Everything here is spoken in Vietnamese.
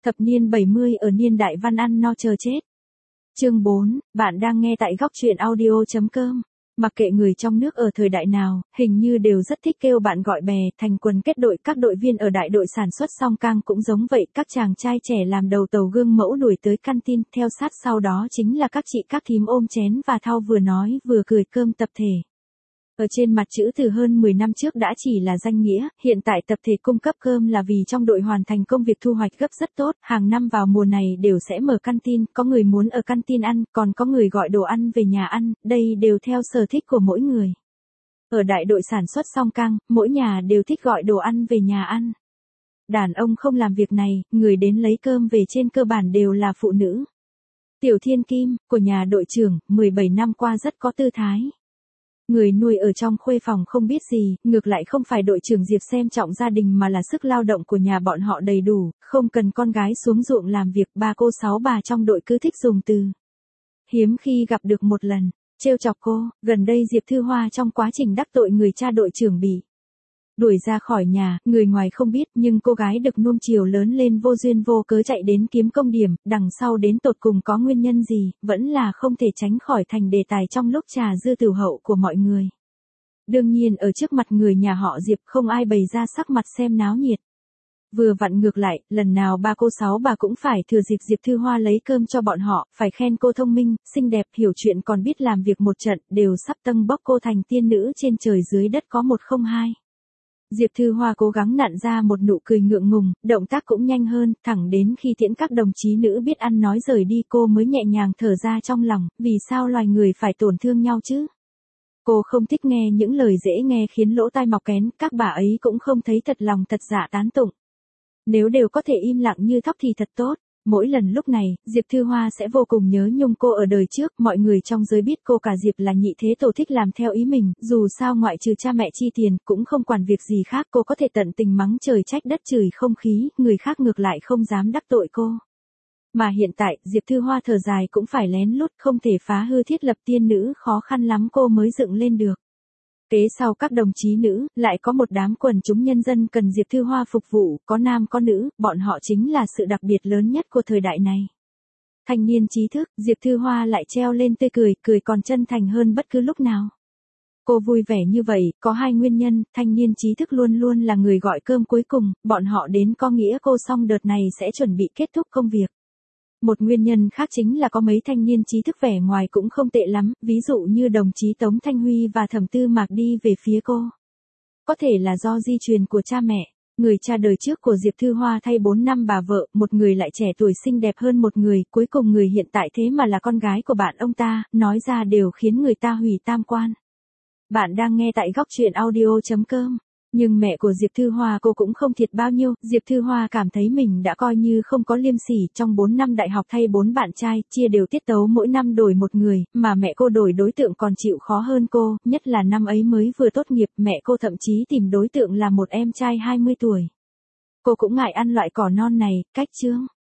Thập niên 70 ở niên đại văn ăn no chờ chết. Chương 4, bạn đang nghe tại góc truyện audio.com. Mặc kệ người trong nước ở thời đại nào, hình như đều rất thích kêu bạn gọi bè, thành quần kết đội. Các đội viên ở đại đội sản xuất song cang cũng giống vậy. Các chàng trai trẻ làm đầu tàu gương mẫu đuổi tới canteen, theo sát sau đó chính là các chị các thím ôm chén và thau vừa nói vừa cười cơm tập thể. Ở trên mặt chữ từ hơn 10 năm trước đã chỉ là danh nghĩa, hiện tại tập thể cung cấp cơm là vì trong đội hoàn thành công việc thu hoạch gấp rất tốt, hàng năm vào mùa này đều sẽ mở canteen, có người muốn ở canteen ăn, còn có người gọi đồ ăn về nhà ăn, đây đều theo sở thích của mỗi người. Ở đại đội sản xuất song cang, mỗi nhà đều thích gọi đồ ăn về nhà ăn. Đàn ông không làm việc này, người đến lấy cơm về trên cơ bản đều là phụ nữ. Tiểu Thiên Kim, của nhà đội trưởng, 17 năm qua rất có tư thái. Người nuôi ở trong khuê phòng không biết gì, ngược lại không phải đội trưởng Diệp xem trọng gia đình mà là sức lao động của nhà bọn họ đầy đủ, không cần con gái xuống ruộng làm việc. Ba cô sáu bà trong đội cứ thích dùng từ hiếm khi gặp được một lần, trêu chọc cô. Gần đây Diệp Thư Hoa trong quá trình đắc tội người cha đội trưởng bị đuổi ra khỏi nhà, người ngoài không biết nhưng cô gái được nuông chiều lớn lên vô duyên vô cớ chạy đến kiếm công điểm, đằng sau đến tột cùng có nguyên nhân gì, vẫn là không thể tránh khỏi thành đề tài trong lúc trà dư tiểu hậu của mọi người. Đương nhiên ở trước mặt người nhà họ Diệp không ai bày ra sắc mặt xem náo nhiệt. Vừa vặn ngược lại, lần nào ba cô sáu bà cũng phải thừa dịp Diệp Thư Hoa lấy cơm cho bọn họ, phải khen cô thông minh, xinh đẹp, hiểu chuyện còn biết làm việc một trận, đều sắp tâng bốc cô thành tiên nữ trên trời dưới đất có một không hai. Diệp Thư Hoa cố gắng nặn ra một nụ cười ngượng ngùng, động tác cũng nhanh hơn, thẳng đến khi tiễn các đồng chí nữ biết ăn nói rời đi cô mới nhẹ nhàng thở ra trong lòng, vì sao loài người phải tổn thương nhau chứ? Cô không thích nghe những lời dễ nghe khiến lỗ tai mọc kén, các bà ấy cũng không thấy thật lòng thật dạ tán tụng. Nếu đều có thể im lặng như thóc thì thật tốt. Mỗi lần lúc này, Diệp Thư Hoa sẽ vô cùng nhớ nhung cô ở đời trước, mọi người trong giới biết cô cả Diệp là nhị thế tổ thích làm theo ý mình, dù sao ngoại trừ cha mẹ chi tiền, cũng không quản việc gì khác, cô có thể tận tình mắng trời trách đất chửi không khí, người khác ngược lại không dám đắc tội cô. Mà hiện tại, Diệp Thư Hoa thở dài cũng phải lén lút, không thể phá hư thiết lập tiên nữ, khó khăn lắm cô mới dựng lên được. Kế sau các đồng chí nữ, lại có một đám quần chúng nhân dân cần Diệp Thư Hoa phục vụ, có nam có nữ, bọn họ chính là sự đặc biệt lớn nhất của thời đại này. Thanh niên trí thức, Diệp Thư Hoa lại treo lên tươi cười, cười còn chân thành hơn bất cứ lúc nào. Cô vui vẻ như vậy, có hai nguyên nhân, thanh niên trí thức luôn luôn là người gọi cơm cuối cùng, bọn họ đến có nghĩa cô xong đợt này sẽ chuẩn bị kết thúc công việc. Một nguyên nhân khác chính là có mấy thanh niên trí thức vẻ ngoài cũng không tệ lắm, ví dụ như đồng chí Tống Thanh Huy và Thẩm Tư Mạc đi về phía cô. Có thể là do di truyền của cha mẹ, người cha đời trước của Diệp Thư Hoa thay 4 năm bà vợ, một người lại trẻ tuổi xinh đẹp hơn một người, cuối cùng người hiện tại thế mà là con gái của bạn ông ta, nói ra đều khiến người ta hủy tam quan. Bạn đang nghe tại góc truyện audio.com. Nhưng mẹ của Diệp Thư Hoa cô cũng không thiệt bao nhiêu, Diệp Thư Hoa cảm thấy mình đã coi như không có liêm sỉ, trong 4 năm đại học thay 4 bạn trai, chia đều tiết tấu mỗi năm đổi một người, mà mẹ cô đổi đối tượng còn chịu khó hơn cô, nhất là năm ấy mới vừa tốt nghiệp, mẹ cô thậm chí tìm đối tượng là một em trai 20 tuổi. Cô cũng ngại ăn loại cỏ non này, cách chướng.